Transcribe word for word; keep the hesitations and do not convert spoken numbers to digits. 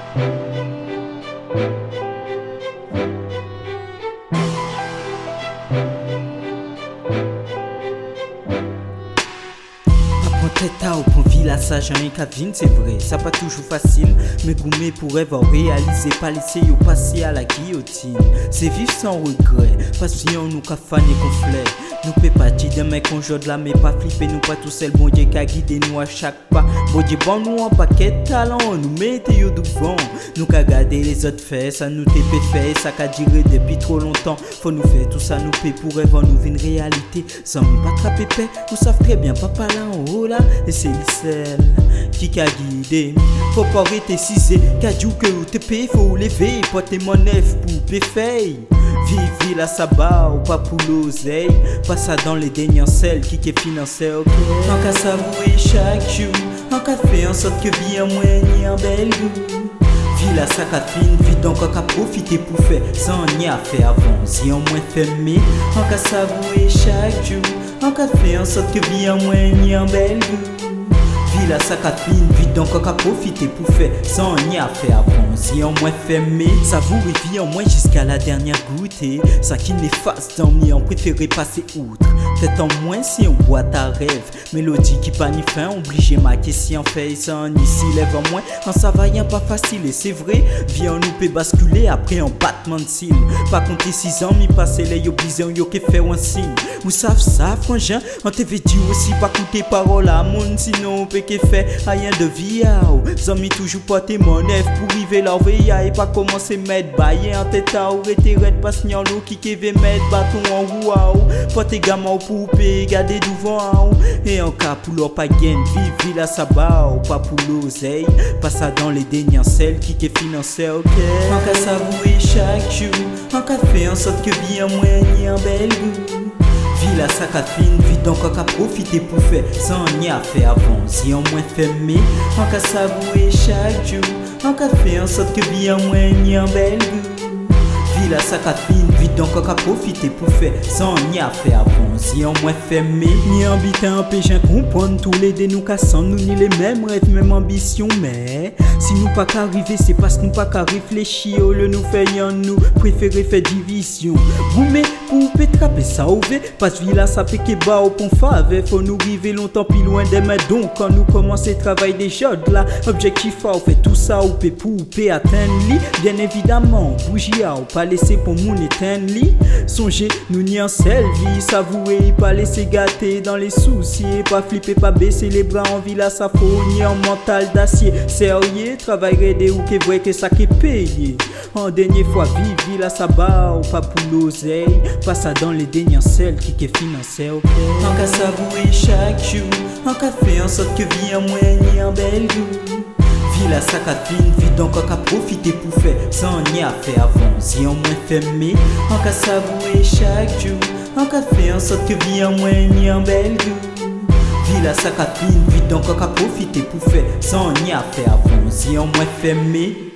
Tête à au point village, un cavine, c'est vrai, ça pas toujours facile. Mais gourmet pour rêve réaliser, pas laisser au passer à la guillotine. C'est vivre sans regret, parce que nous qu'a fané conflait. Nous peut pas dire demain qu'on joue de la mais pas flipper, nous pas tout seul, bon Dieu qu'a guidé nous à chaque pas. Bon Dieu bon nous en paquet de talent, nous mettez au devant. Nous qu'a gardé les autres faits, ça nous t'est fait, ça qu'a duré depuis trop longtemps. Faut nous faire tout ça, nous paie pour rêve, nous vit une réalité. Sans nous pas attraper paix, nous savons très bien, papa là en haut là. Et c'est celle qui qu'a guidé. Faut pas arrêter cisé, qu'a dit que ou te paye, faut lever, porter mon neuf pour péfay. Vive la sabbat ou pas pour l'oseille. Pas ça dans les derniers celles qui qui financé, ok. En qu'à savourer chaque jour, en qu'à faire en sorte que vie en moins ni en belle goût. Vie la sac à fine, vie donc en qu'à profiter pour faire sans ni à faire avant. Si en moins fermé, en qu'à savourer chaque jour, en qu'à faire en sorte que vie en moins ni en belle goût. Vie la sac à fine, vite donc on a profité pour faire sans ni à faire avant. Si en moins fermé, savourer vie en moins jusqu'à la dernière gouttée. Ça qui n'efface dans mi, on préférait passer outre. Peut-être en moins si on boit ta rêve. Mélodie qui pas ni fin, obligé ma question fait sans ni si lève en moins. En ça va rien pas facile et c'est vrai. Vie en nous peut basculer après un battement de cils. Pas compter six ans, mi passer les yo blisé yo qui fait un signe. Vous savez ça, frangin, on t'avait dit aussi pas coûter parole à monde sinon on peut que fait rien de vie. Zami toujours porter mon neuf pour river la veille et pas commencer mettre bailler en tête à ou retirer pas signaler qui qui veut mettre bâton en roue. Porter gamin pour payer garder devant et en cas pour leur pas gain vive la sabbat ou pas pour l'oseille. Pas ça dans les dernières celles qui qui financé, ok. En cas savourer chaque jour, en cas faire en sorte que bien moins ni en belle goût. Vie la sac à fine, vite donc on a profité pour faire sans ni à faire avant. Si on moins fermé, on a savourer chaque jour, on a fait en sorte que bien moins ni en belle goût. Vie la sac à fine, vite donc on a profité pour faire sans ni à faire avant. Si on moins fermé, ni habitant empêchant comprendre tous les deux nous cassons nous ni les mêmes rêves, même ambition. Mais si nous pas qu'arriver, c'est parce que nous pas qu'à réfléchir. Au lieu nous faisons nous préférer faire division. Vous mais pour pétraper ça ouvert, parce que là ça fait que bas au pont fave. Faut nous river longtemps plus loin des mains. Donc quand nous commencer travail déjà de là, objectif à fait tout ça ou peut pour peut atteindre li. Bien évidemment, bougie à ou pas laisser pour mon éteindre li. Songez nous ni en selfie, savourer, pas laisser gâter dans les soucis, pas flipper, pas baisser les bras en villa, ça faut ni en mental d'acier. Sérieux, travail aidé ou que vrai que ça qui payé. En dernière fois, vive la sabbat ou pas pour l'oseille. Pas ça dans les dernières celles qui qui financé, ok. En qu'à savourer chaque jour, en qu'à faire en sorte que vie en moins ni en belle goût. Vie la sac à fine, vite donc on a profité pour faire sans ni à faire avant. Si on moins fermé, en qu'à savourer chaque jour, en qu'à faire en sorte que vie en moins ni en belle goût. Vie la sac à fine, vite donc on a profité pour faire sans ni à faire avant. Si on moins fermé.